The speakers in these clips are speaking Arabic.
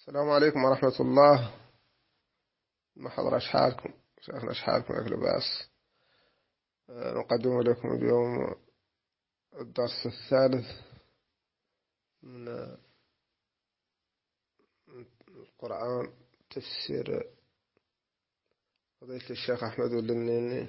السلام عليكم ورحمة الله. محضر أشحالكم شيخنا، أشحالكم يا لباس. نقدم لكم اليوم الدرس الثالث من القرآن، تفسير فضيلة الشيخ أحمد اللنيني.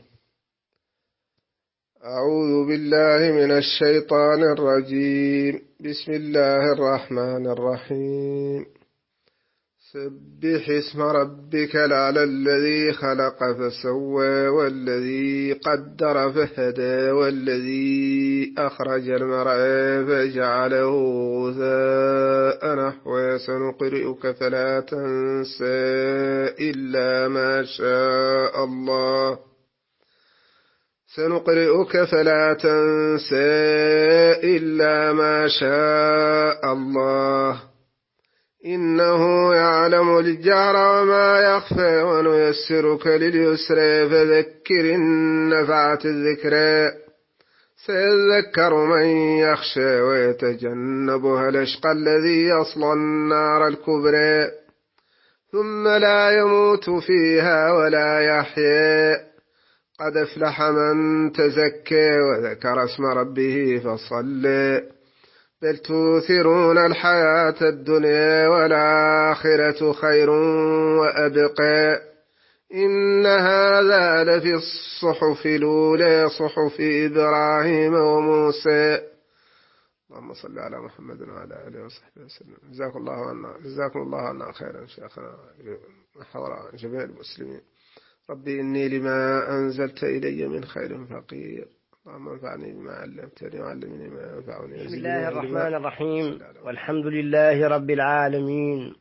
أعوذ بالله من الشيطان الرجيم. بسم الله الرحمن الرحيم. سبح اسم ربك الأعلى الذي خلق فسوى والذي قدر فهدى والذي أخرج المرعى فجعله غثاء نحوا سنقرئك فلا تنسى إلا ما شاء الله إنه يعلم الجهر وما يخفى ونيسرك لليسرى فذكر إن نفعت الذكرى سيذكر من يخشى ويتجنبها الأشقى الذي يصلى النار الكبرى ثم لا يموت فيها ولا يحيا قد أفلح من تزكى وذكر اسم ربه فصلى بل تؤثرون الحياة الدنيا والآخرة خير وأبقى إن هذا لفي الصحف الأولى صحف إبراهيم وموسى. اللهم صل على محمد وعلى آله وصحبه وسلم. جزاكم الله عنا خيرا شيخنا حضر جميع المسلمين. ربي إني لما أنزلت إلي من خير فقير، اللهم انفعني بما علمتني وعلمني ما ينفعني. بسم الله الرحمن الرحيم، والحمد لله رب العالمين،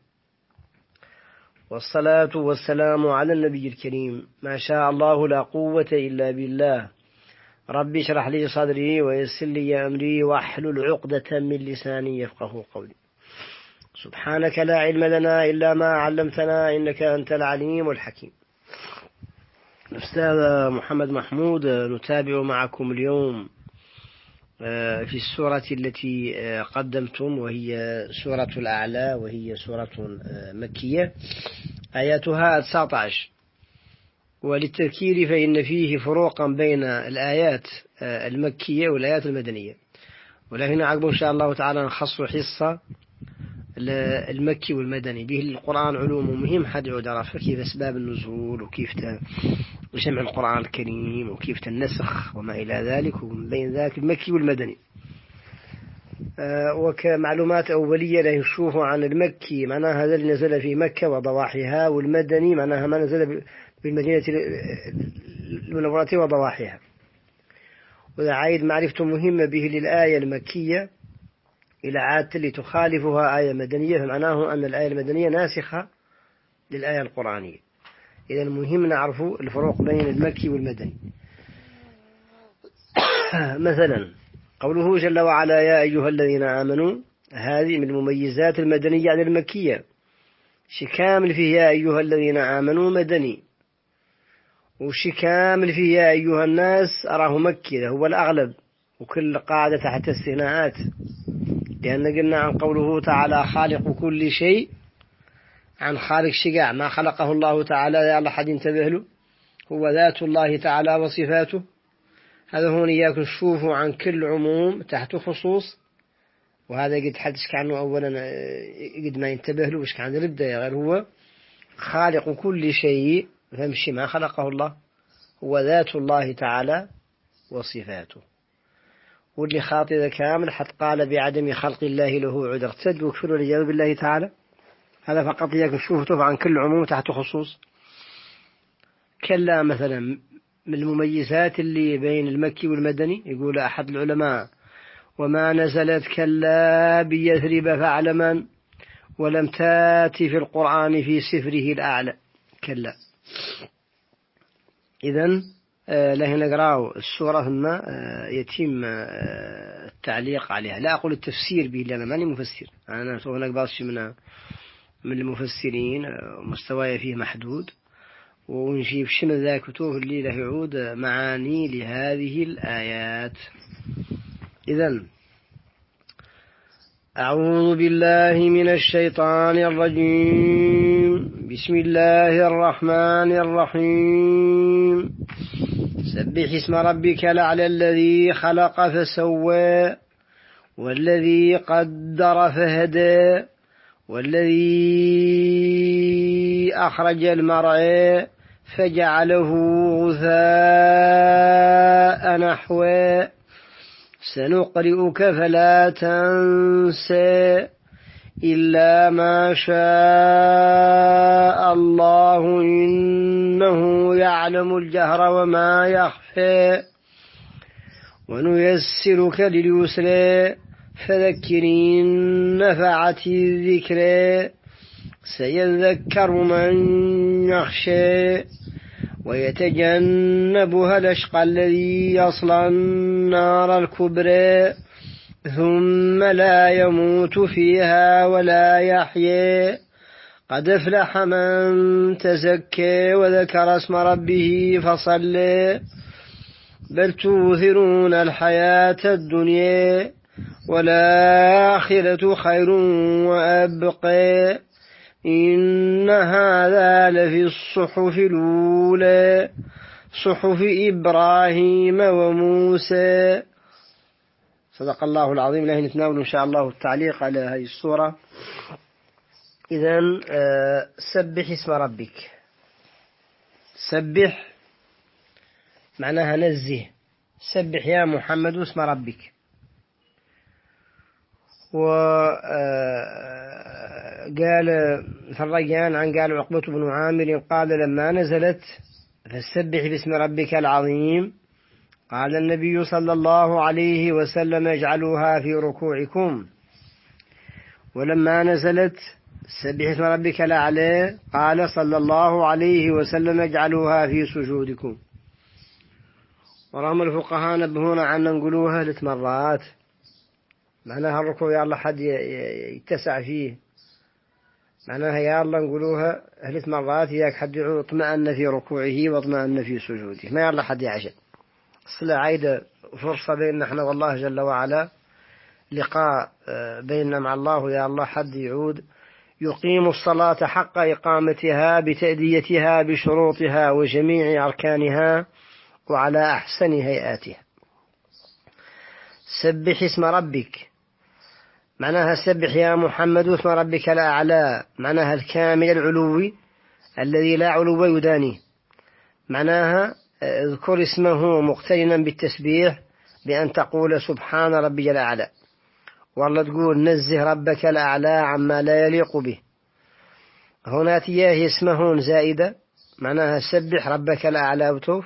والصلاة والسلام على النبي الكريم. ما شاء الله لا قوة إلا بالله. ربي اشرح لي صدري ويسر لي أمري واحلل عقدة من لساني يفقه قولي. سبحانك لا علم لنا إلا ما علمتنا إنك أنت العليم الحكيم. أستاذ محمد محمود، نتابع معكم اليوم في السورة التي قدمتم، وهي سورة الأعلى، وهي سورة مكية آياتها 19. وللتذكير فإن فيه فروقا بين الآيات المكية والآيات المدنية، ولكن عقب إن شاء الله تعالى نخص حصة المكي والمدني. به القرآن علوم مهم حد عرف كيف أسباب النزول وكيف جمع القرآن الكريم وكيف النسخ وما إلى ذلك، ومن بين ذلك المكي والمدني. وكمعلومات أولية لا نشوف عن المكي معناها هذا اللي نزل في مكة وضواحيها، والمدني معناها ما نزل بالمدينة المنورة وضواحيها. وإذا عايد معرفة مهمة به للآية المكية إلى عادة اللي تخالفها آية مدنية، فمعناه أن الآية المدنية ناسخة للآية القرآنية. إذا مهم نعرف الفروق بين المكي والمدني. مثلا قوله جل وعلا يا أيها الذين آمنوا، هذه من المميزات المدنية عن المكية. شكامل فيه يا أيها الذين آمنوا مدني، وشكامل فيه يا أيها الناس أراه مكي، هو الأغلب، وكل قاعدة تحت استثناءات، لأن قلنا عن قوله تعالى خالق كل شيء عن خالق شقاع ما خلقه الله تعالى، يا الله حد ينتبه له، هو ذات الله تعالى وصفاته. هذا هون إياك نشوفه عن كل عموم تحت خصوص، وهذا قد حدث عنه أولا قد ما ينتبه له وش كان رده، غير هو خالق كل شيء فمشي ما خلقه الله، هو ذات الله تعالى وصفاته. واللي خاطئ ذا كامل حتى قال بعدم خلق الله له عذر، ارتد وكفر لجانب الله تعالى. هذا فقط إياك نشوفه عن كل عموم تحت خصوص. كلا مثلا من المميزات اللي بين المكي والمدني، يقول أحد العلماء وما نزلت كلا بيثرب فاعلما ولم تأتي في القرآن في سفره الأعلى كلا. إذن له نقرأ السورة ثم يتم التعليق عليها. لا أقول التفسير به لأنا ماني مفسر، أنا هناك بعض من المفسرين مستواي فيه محدود، ونجيب شنو ذا كتوه اللي له يعود معاني لهذه الآيات. إذن أعوذ بالله من الشيطان الرجيم. بسم الله الرحمن الرحيم. سبح اسم ربك الأعلى الذي خلق فسوى والذي قدر فهدى والذي أخرج المرعى فجعله غثاء نحوا سنقرئك فلا تنسى إلا ما شاء الله إنه يعلم الجهر وما يخفى ونيسرك لليسرى فذكر إن نفعت الذكرى سيذكر من يخشى ويتجنبها الأشقى الذي يصلى النار الكبرى ثم لا يموت فيها ولا يحيى قد أفلح من تزكى وذكر اسم ربه فصلى بل توثرون الحياة الدنيا والآخرة خير وأبقى إن هذا لفي الصحف الأولى صحف إبراهيم وموسى. صدق الله العظيم. له نتناول إن شاء الله التعليق على هذه السورة. إذن سبح اسم ربك. سبح معناها نزه. سبح يا محمد اسم ربك. وقال في الرجان عن قال عقبة بن عامر قال لما نزلت فسبح باسم ربك العظيم قال النبي صلى الله عليه وسلم اجعلوها في ركوعكم. ولما نزلت سبح اسم ربك الأعلى قال صلى الله عليه وسلم اجعلوها في سجودكم. ورغم الفقهاء نبهونا عن نقولوها 3 مرات. معناها الركوع يا الله حد يتسع فيه. معناها يا الله نقولوها 3 مرات ياك حد يطمئن في ركوعه واطمئن في سجوده. ما يا الله حد يعجل. الصلاة عايدة فرصة بيننا احنا والله جل وعلا. لقاء بيننا مع الله يا الله حد يعود يقيم الصلاة حق إقامتها بتأديتها بشروطها وجميع أركانها وعلى أحسن هيئاتها. سبح اسم ربك معناها سبح يا محمد اسم ربك الأعلى معناها الكامل العلوي الذي لا علو يدانيه. معناها اذكر اسمه مقترنا بالتسبيح بأن تقول سبحان ربي الأعلى. والله تقول نزه ربك الأعلى عما لا يليق به. هنا تياه اسمه زائدة معناها سبح ربك الأعلى وتوف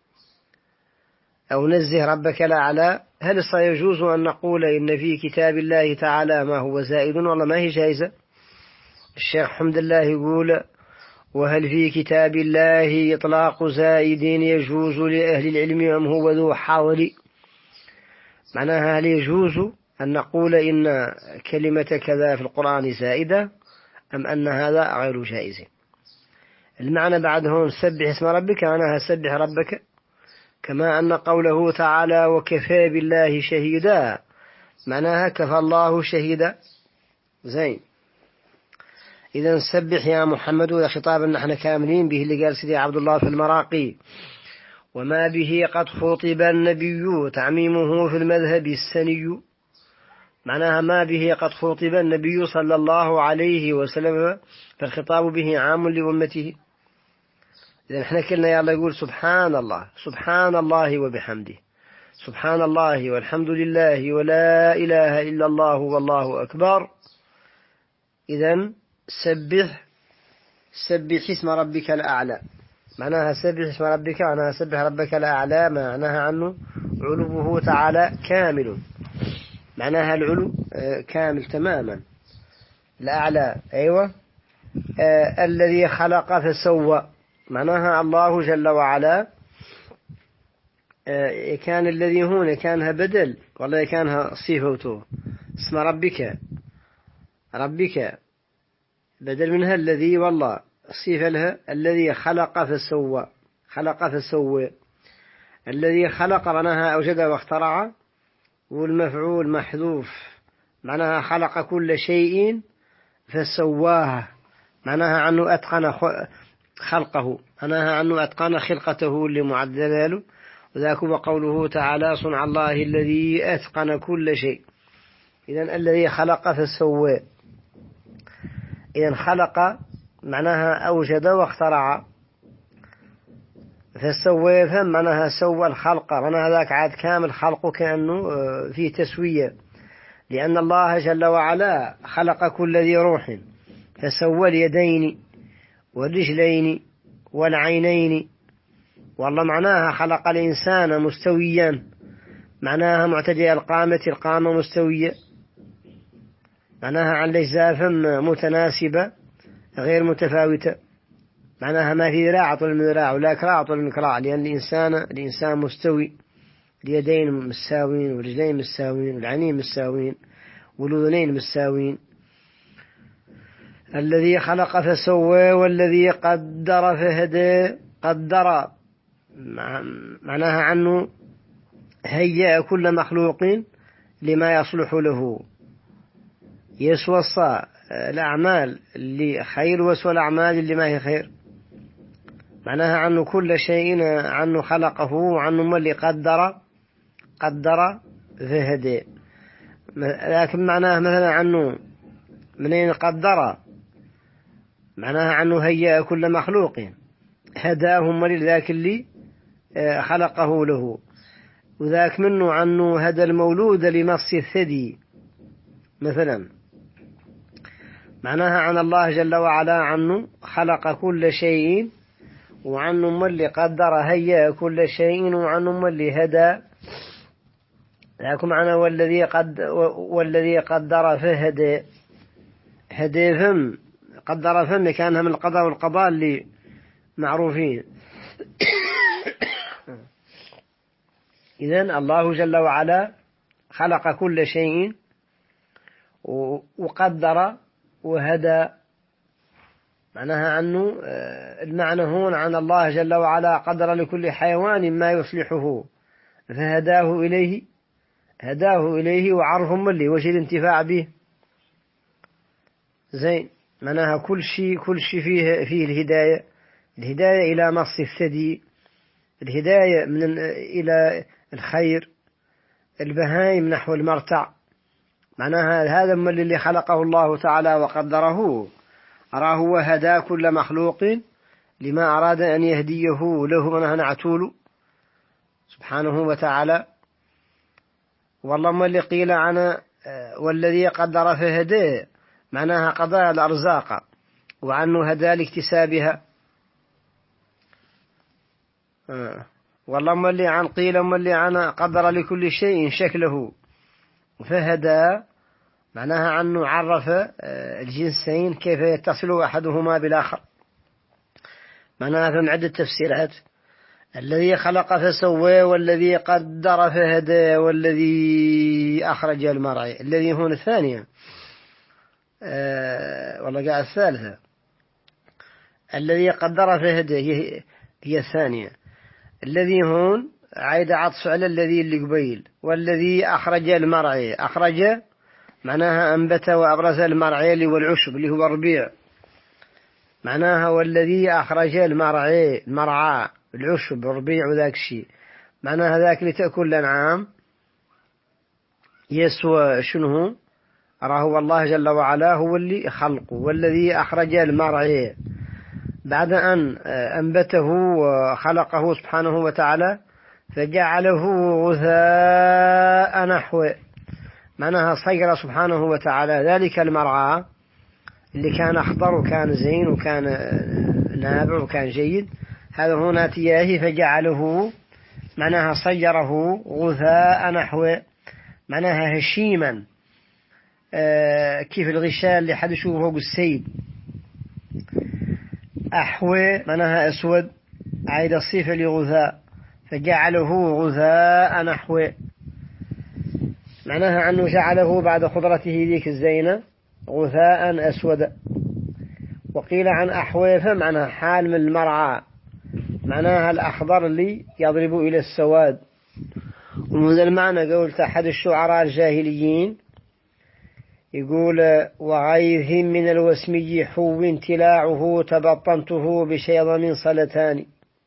أو نزه ربك الأعلى. هل سيجوز أن نقول إن في كتاب الله تعالى ما هو زائد؟ والله ما هي جائزة. الشيخ حمد الله يقول وهل في كتاب الله إطلاق زائد يجوز لأهل العلم أم هو ذو حاول؟ معناها هل يجوز أن نقول إن كلمة كذا في القرآن زائدة أم أن هذا غير جائز؟ المعنى بعد هون سبح اسم ربك معناها سبح ربك كما أن قوله تعالى وكفى بالله شهيدا معناها كفى الله شهيدا. زين. إذا سبح يا محمد يا خطابا نحن كاملين به اللي قال سيدي عبد الله في المراقي وما به قد خطب النبي تعميمه في المذهب السني. معناها ما به قد خطب النبي صلى الله عليه وسلم فالخطاب به عام لأمته. إذا احنا كلنا يا الله يقول سبحان الله سبحان الله وبحمده سبحان الله والحمد لله ولا إله إلا الله والله أكبر. إذا سبح اسم ربك الأعلى معناها سبح اسم ربك معناها سبح ربك الأعلى معناها عنه علوه تعالى كامل. معناها العلو كامل تماما. الأعلى أيوة. الذي خلق فسوى معناها الله جل وعلا كان الذي هنا كانها بدل والله كانها صفته اسم ربك بدل منها الذي والله صفة لها الذي خلق فسوى الذي خلق معناها أوجد واخترع والمفعول محذوف معناها خلق كل شيء فسواه، معناها عنه أتقن خلقه، معناها عنه أتقن خلقته اللي معدلة له. وذاك هو قوله تعالى صنع الله الذي أتقن كل شيء. إذن الذي خلق فسواه. إذن خلق معناها أوجد واخترع، فسواه فهم معناها سوى الخلق، معناها ذاك عاد كامل خلقه كأنه فيه تسوية، لأن الله جل وعلا خلق كل ذي روح فسوى اليدين والرجلين والعينين. والله معناها خلق الإنسان مستويا، معناها معتدل القامة، القامة مستوية، معناها عن الأجزاء متناسبة غير متفاوتة، معناها ما في ذراع أطول من ذراع ولا كراع أطول من كراع، لأن الإنسان مستوي، اليدين مستويين والرجلين مستويين والعينين مستويين والأذنين مستويين. الذي خلق فسوى والذي قدر فهدى. قدر معناها عنه هيأ كل مخلوق لما يصلح له، يسوى الأعمال اللي خير وسوى الأعمال اللي ما هي خير، معناها عنه كل شيء عنه خلقه وعنه ما اللي قدر فهدى. لكن معناها مثلا عنه منين قدر، معناها عنه هيأ كل مخلوق هداهم لذاك اللي خلقه له. وذاك منه عنه هدى المولود لمص الثدي مثلا، معناها عن الله جل وعلا عنه خلق كل شيء وعنه من اللي قدر هيأ كل شيء وعنه من اللي هدى. لكن معنى والذي قدر فهدى. هدى فهم قدر فهم كانها من القضاء والقضاء اللي معروفين. إذن الله جل وعلا خلق كل شيء وقدر وهدى، معناها عنه المعنى هون عن الله جل وعلا قدر لكل حيوان ما يصلحه فهداه إليه وعرفهم اللي وجه الانتفاع به. زين، معناها كل شيء فيه الهداية إلى مص الثدي، الهداية إلى الخير، البهائم نحو المرتع، معناها هذا من اللي خلقه الله تعالى وقدره، أراه وهدى كل مخلوق لما أراد أن يهديه له، منها نعتول سبحانه وتعالى. والله ما اللي قيل عن والذي قدر فهدى، معناها قضاء الأرزاق وعنه هدى لاكتسابها. والله ما اللي عن قيل ما اللي عن قدر لكل شيء شكله فهدى، معناها عنه عرف الجنسين كيف يتصل أحدهما بالآخر، معناها من عدة تفسيرات. الذي خلق فسوى والذي قدر فهدى والذي أخرج المرعى. الذي هون الثانية والله قاعد الثالثة. الذي قدر فهدى هي الثانية. الذي هون عايد عطف على الذي اللي قبيل. والذي أخرج المرعى، أخرج معناها أنبت وأبرز المرعى اللي هو العشب اللي هو الربيع، معناها والذي أخرج المرعى العشب الربيع وذاك الشيء، معناها ذاك لتأكل الأنعام يسوى شنو أراه الله جل وعلا هو اللي خلقه. والذي أخرج المرعى بعد أن أنبته وخلقه سبحانه وتعالى فجعله غثاء نحوه، معناها صير سبحانه وتعالى ذلك المرعى اللي كان أخضر وكان زين وكان نابع وكان جيد، هذا هنا تياه فجعله معناها صيره غثاء نحوه، معناها هشيما كيف الغشاء اللي حد يشوفه فوق السيد. أحوى معناها أسود، عيد الصفة لغثاء فجعله غثاء نحوه، معناها أنه جعله بعد خضرته ذيك الزينة غثاء أسود. وقيل عن أحوى فمعناها حال من المرعى، معناها الأخضر اللي يضرب إلى السواد. ومن المعنى قلت أحد الشعراء الجاهليين يقول وغيث من الوسمي حو تلاعه تبطنته بشيض صلتان.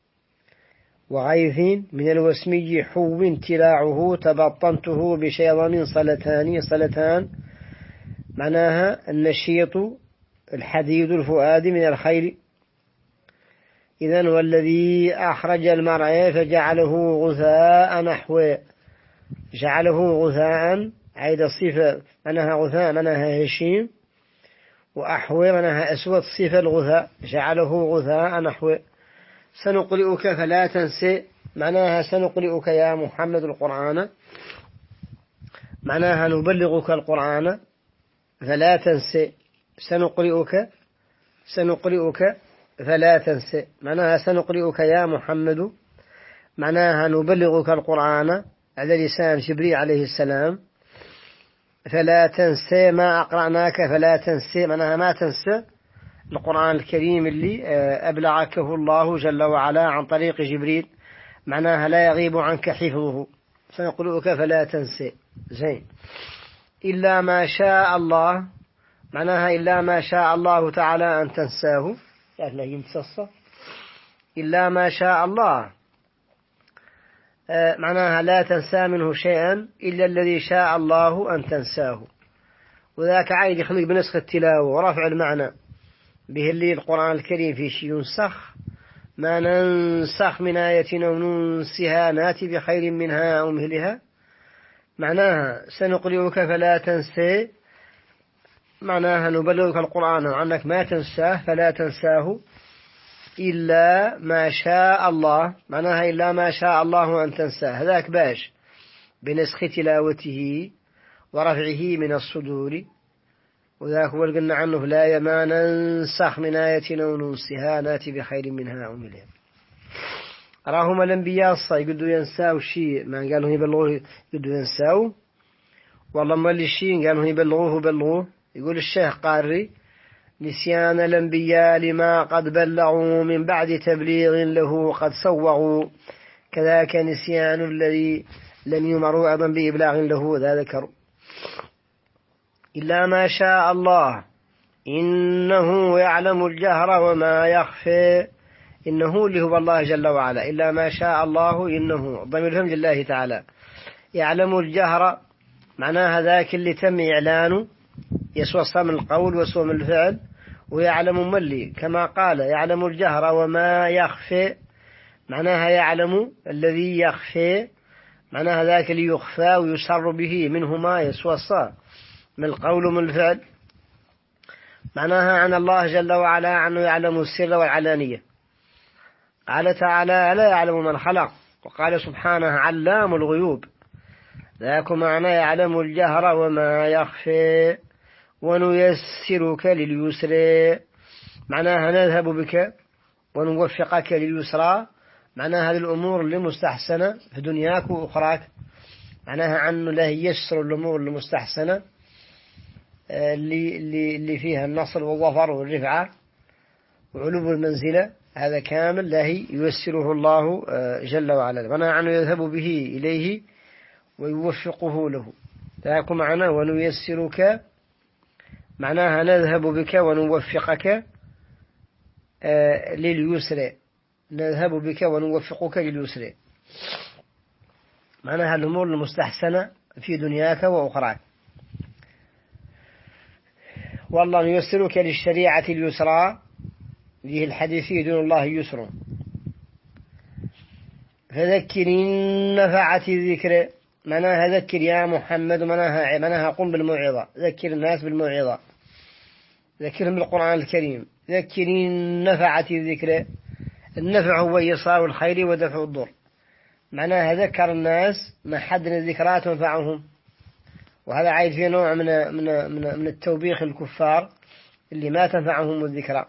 وغيث من الوسمي حو تلاعه تبطنته بشيض صلتان. صلتان معناها النشيط الحديد الفؤاد من الخير. إذن والذي أخرج المرعى فجعله غثاء نحو، جعله غثاء عيد الصفة معناها غثاء معناها هشيم، وأحوى معناها أسود صفة الغثاء، جعله غثاء نحو. سنقرئك فلا تنسى معناها سنقرئك يا محمد القرآن، معناها نبلغك القرآن فلا تنسى. سنقرئك فلا تنسى معناها سنقرئك يا محمد، معناها نبلغك القرآن على لسان جبريل عليه السلام. فلا تنسى ما أقرأناك، فلا تنسى معناها ما تنسى القرآن الكريم اللي أبلغكه الله جل وعلا عن طريق جبريل، معناها لا يغيب عنك حفظه. سنقرئك فلا تنسى. زين. إلا ما شاء الله معناها إلا ما شاء الله تعالى أن تنساه، لا يمتص. إلا ما شاء الله معناها لا تنسى منه شيئا إلا الذي شاء الله أن تنساه. وذاك عايد يخلق بنسخ التلاوة ورفع المعنى به اللي القرآن الكريم في شيء ينسخ، ما ننسخ من آية أو ننسها ناتي بخير منها أو مثلها. معناها سنقرئك فلا تنسى معناها نبلغك القرآن عنك ما تنساه فلا تنساه إلا ما شاء الله، معناها إلا ما شاء الله أن تنساه. هذاك باش بنسخ تلاوته ورفعه من الصدور. وذاك هو اللي قلنا عنه لا ما ننسخ من آية أو ننسها ناتي بخير منها أو مثلها. راهم الأنبياء يقدوا ينساو شيء ما قالوا يبلغوه، يقدوا ينساو والله ما اللي شيء قالوا يبلغوه. يقول الشيخ قاري نسيان الأنبياء لما قد بلغوا من بعد تبليغ له قد سوغوا، كذاك نسيان الذي لم يمروا أيضا بإبلاغ له ذا ذكر. إلا ما شاء الله إنه يعلم الجهر وما يخفى. إنه اللي هو الله جل وعلا. إلا ما شاء الله إنه ضمير هم لله تعالى. يعلم الجهر معناها ذاك اللي تم إعلانه يسوى من القول وسوى من الفعل، ويعلم ملي كما قال يعلم الجهر وما يخفى معناها يعلم الذي يخفى معناها ذاك اللي يخفى ويسر به منه ما يسوى من القول ومن الفعل. معناها عن الله جل وعلا عنه يعلم السر والعلانية. قال تعالى لا يعلم من خلق، وقال سبحانه علام الغيوب. ذاك معنى يعلم الجهر وما يخفى. ونيسرك لليسر معناها نذهب بك ونوفقك لليسرى، معناها هذه الأمور اللي مستحسنة في دنياك وأخراك، معناها عنه لا يسر الأمور المستحسنة اللي فيها النصر والظفر والرفعة وعلو المنزلة، هذا كامل لا ييسره الله جل وعلا، معناها عنه يذهب به إليه ويوفقه له. ذاك معنى ونيسرك معناها نذهب بك ونوفقك لليسر. نذهب بك ونوفقك لليسر معناها الأمور المستحسنة في دنياك وأخراك. والله نيسرك للشريعة اليسرى، فيه الحديث دون الله يسر. فذكر إن نفعت الذكر معناها ذكر يا محمد معناها قم بالموعظة، ذكر الناس بالموعظة، ذكرهم بالقرآن الكريم. ذكر إن نفعت الذكر. النفع هو إيصال الخير ودفع الضر، معناها ذكر الناس ما حد من الذكرى تنفعهم. وهذا عايد فيه نوع من التوبيخ الكفار اللي ما تنفعهم الذكرى.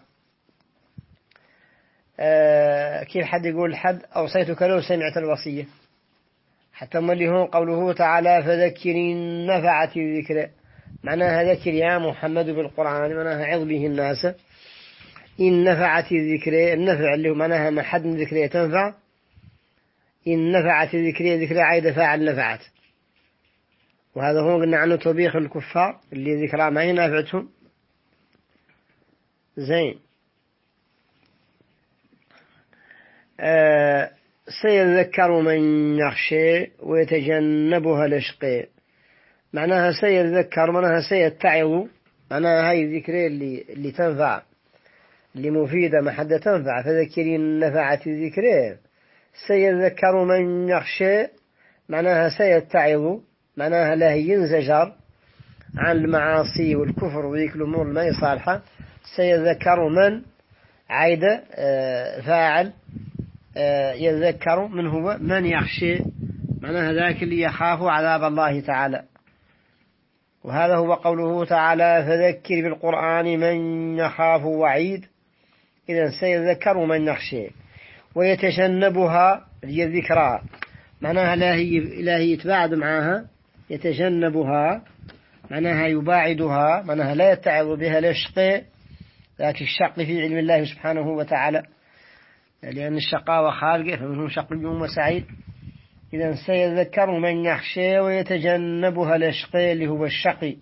كيف حد يقول حد أوصيتك لو سمعت الوصية، حتى اللي هو قوله تعالى فذكر إن نفعت الذكر معناها ذكر يا محمد بالقرآن، معناها عظ به الناس. إن نفعت الذكر النفع اللي هو معناها ما حد من ذكرية تنفع. إن نفعت الذكرية ذكرية عايدة فاعل نفعت، وهذا هو قلنا عنه توبيخ الكفار اللي ذكرى ما هي نافعتهم. زين. سيذكر من يخشى ويتجنبها الأشقى. معناها سيذكر معناها سيتعظ، معناها هاي الذكرى اللي تنفع، اللي مفيدة ما حد تنفع، فذكرين نفعت الذكرى. سيذكر من يخشى معناها سيتعظ، معناها لا ينزجر عن المعاصي والكفر وذيك الأمور ما يصالحة. سيذكر من عيد فاعل يذكر من هو من يخشى، معناها ذاك اللي يخاف عذاب الله تعالى. وهذا هو قوله تعالى فذكر بالقرآن من يخاف وعيد. إذن سيذكر من يخشى ويتجنبها هي الذكرى، معناها لا هي يتباعد معها، يتجنبها معناها يباعدها، معناها لا يتعظ بها الأشقى، ذاك الشق في علم الله سبحانه وتعالى، لأن الشقاوة خارجة فمنهم شقي وسعيد. إذن سيذكر من يخشى ويتجنبها الأشقى اللي هو الشقي،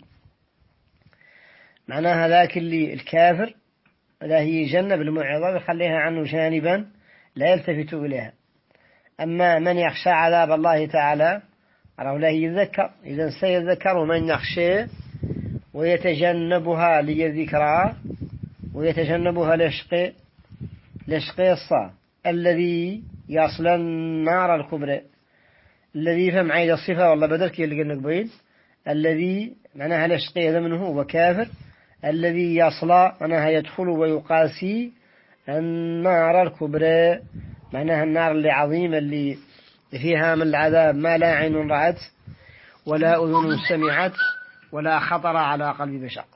معناها ذاك اللي الكافر لا هي يجنب الموعظة ويخليها عنه جانبا لا يلتفت إليها. أما من يخشى عذاب الله تعالى راه لا يذكر. إذن سيذكر من يخشى ويتجنبها للذكرى ويتجنبها الأشقى. الأشقى الصا الذي يصل النار الكبرى. الذي فهم عيد الصفة والله بدلك اللي قلنا قبيل. الذي معناها الأشقى هذا منه هو كافر. الذي يصل معناها يدخل ويقاسي النار الكبرى، معناها النار اللي عظيمة اللي فيها من العذاب ما لا عين رأت ولا أذن سمعت ولا خطر على قلب بشر.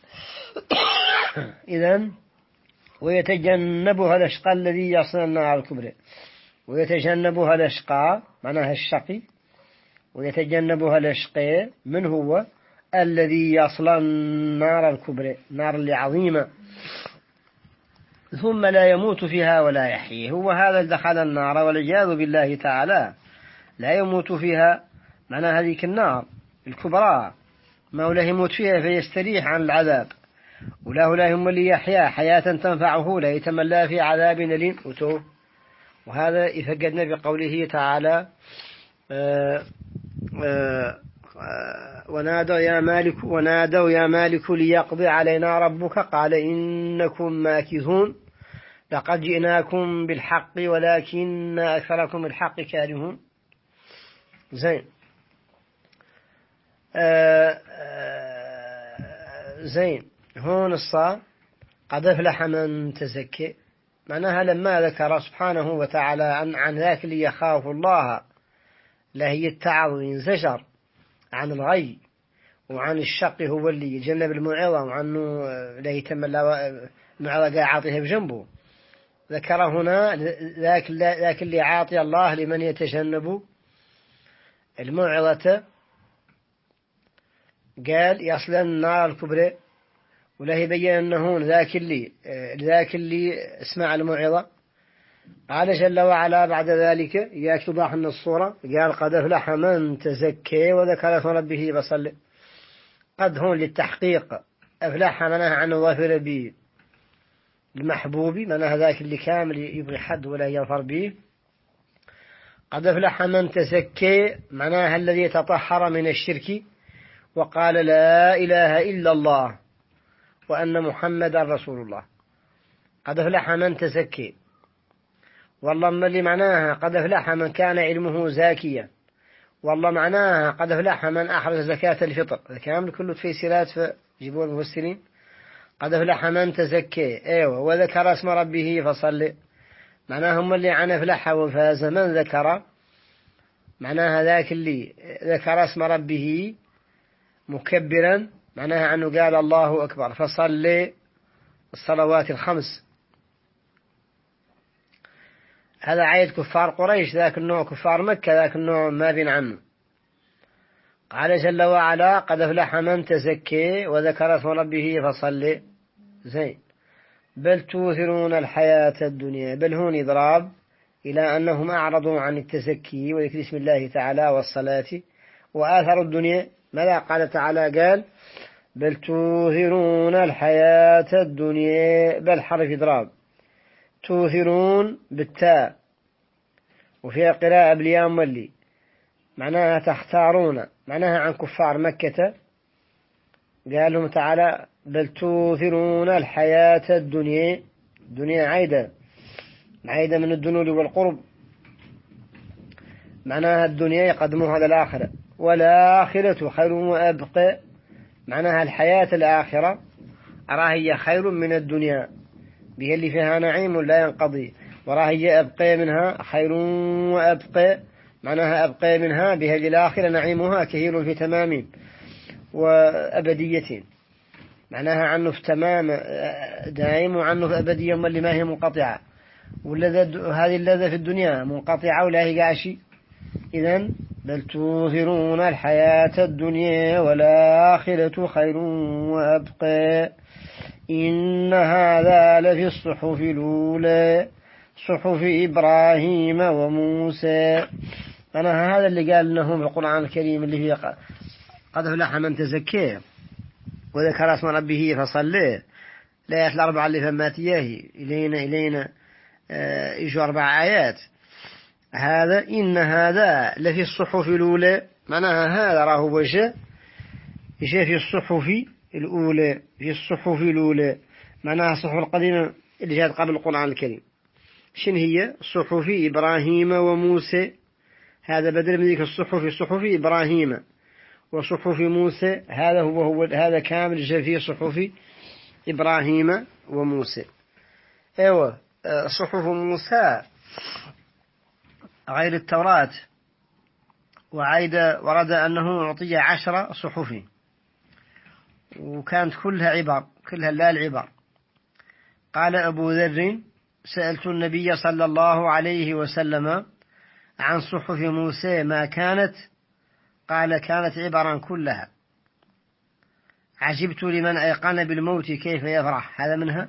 إذن ويتجنبها الأشقى الذي يصل النار الكبرى. ويتجنبها الأشقى معناها الشقي، ويتجنبها الأشقى من هو الذي يصل النار الكبرى، النار اللي عظيمة ثم لا يموت فيها ولا يحيي. هو هذا دخل النار والعياذ بالله تعالى لا يموت فيها، معناها هذيك النار الكبرى ما لا يموت فيها فيستريح عن العذاب، وله لا هم اللي يحيا حياة تنفعه لا يتملى في عذاب أليم وتوب. وهذا يفقدنا بقوله تعالى ونادوا يا مالك ليقضي علينا ربك قال إنكم ماكثون لقد جئناكم بالحق ولكن أكثركم الحق كارهون. زين. زين. هون الصا قد أفلح من تزكي، معناها لما ذكر سبحانه وتعالى عن ذاك اللي يخاف الله لا هي التعظ وينزجر عن الغي وعن الشق هو اللي يتجنب الموعظة وعنه لا يتم الموعظة عاطيها بجنبه. ذكر هنا ذاك اللي عاطي الله لمن يتجنب الموعظة، قال يصل النار الكبرى، ولا يبين أنه ذاك اللي اسمع الموعظة. قال جل وعلا بعد ذلك يكتب عن الصورة قال قد أفلح من تزكى وذكر اسم ربه فصلى. قد هون للتحقيق أفلح منها عن ظافر به المحبوب، منها ذاك اللي كامل يبغي حد ولا يظفر به. قد أفلح من تزكى معناها الذي تطهر من الشرك وقال لا إله إلا الله وأن محمد رسول الله. قد أفلح من تزكى. والله ما اللي معناها قد أفلح من كان علمه زاكيا. والله معناها قد أفلح من أخرج زكاة الفطر. كامل كله تفسيرات فجيبوا المفسرين. قد أفلح من تزكى أيوة وذكر اسم ربه فصلى، معناها هم اللي عن أفلح وفاز. من ذكر معناها ذاك اللي ذكر اسم ربه مكبرا، معناها عنه قال الله أكبر فصلى الصلوات الخمس. هذا عيد كفار قريش، ذاك النوع كفار مكة، ذاك النوع ما بين عنه. قال جل وعلا قد أفلح من تزكى وذكر اسم ربه فصلى. زين. بل توثرون الحياة الدنيا، بل هون إضراب إلى أنهم أعرضوا عن التزكي وذكر اسم الله تعالى والصلاة وآثروا الدنيا ماذا قال تعالى؟ قال بل توثرون الحياة الدنيا، بل حرف إضراب، توثرون بالتاء، وفيها قراءة بالياء مولي، معناها تختارون، معناها عن كفار مكة. قال لهم تعالى بل توثرون الحياة الدنيا، الدنيا عايدة من الدنو والقرب، معناها الدنيا يقدموها على الآخرة، والآخرة خير وأبقى، معناها الحياة الآخرة أراهي خير من الدنيا، بها اللي فيها نعيم لا ينقضي، وراهي أبقى منها خير وأبقى، معناها أبقى منها بها الآخرة نعيمها كثير في تمام وأبدية، معناها عنه في تمام دائم، وعنه في أبدية اللي ما هي منقطعة، هذه اللذة في الدنيا منقطعة ولا هي قاشي. إذن بل توثرون الحياة الدنيا والآخرة خير وأبقى إن هذا لفي الصحف الأولى صحف إبراهيم وموسى. أنا هذا اللي قال لهم القرآن الكريم اللي فيه قد أفلح من تزكى وذكر اسم ربه فصلى، الآيات الأربعة اللي فماتياه إلينا يجوا 4 آيات. هذا إن هذا لفي الصحف الأولى، معناها هذا راه وجه في الصحف الأولى، في الصحف الأولى معناها الصحف القديمة اللي جاءت قبل القرآن الكريم. شن هي؟ صحف إبراهيم وموسى، هذا بدل من ذيك الصحف، صحف إبراهيم وصحف موسى، هذا كامل جاء في صحف إبراهيم وموسى. أيوة، صحف موسى غير التوراة، ورد أنه أعطي 10 صحف، وكانت كلها عبر، كلها لا العبر. قال أبو ذر سألت النبي صلى الله عليه وسلم عن صحف موسى ما كانت، قال كانت عبرا كلها. عجبت لمن أيقن بالموت كيف يفرح، هذا منها،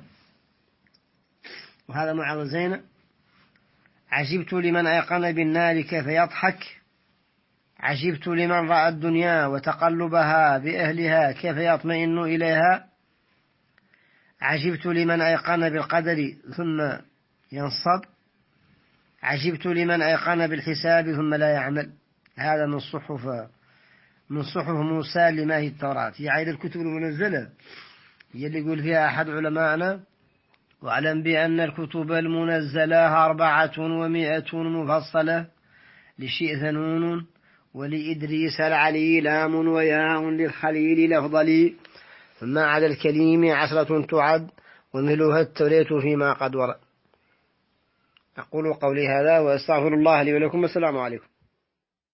وهذا معوزين. عجبت لمن أيقن بالنار كيف يضحك، عجبت لمن رأى الدنيا وتقلبها بأهلها كيف يطمئن إليها، عجبت لمن أيقن بالقدر ثم ينصب، عجبت لمن أيقن بالحساب ثم لا يعمل. هذا من صحف موسى لما هي التوراة، هي عيد الكتب المنزلة، هي اللي يقول فيها أحد علماءنا واعلم بأن الكتب المنزلة 400 مفصلة، لشيء ذنون ولإدريس العلي لام وياء للخليل الأفضل، ثم على الكليم 10 تعد ومثلها التورية فيما قد ورد. أقول قولي هذا وأستغفر الله لي ولكم، السلام عليكم.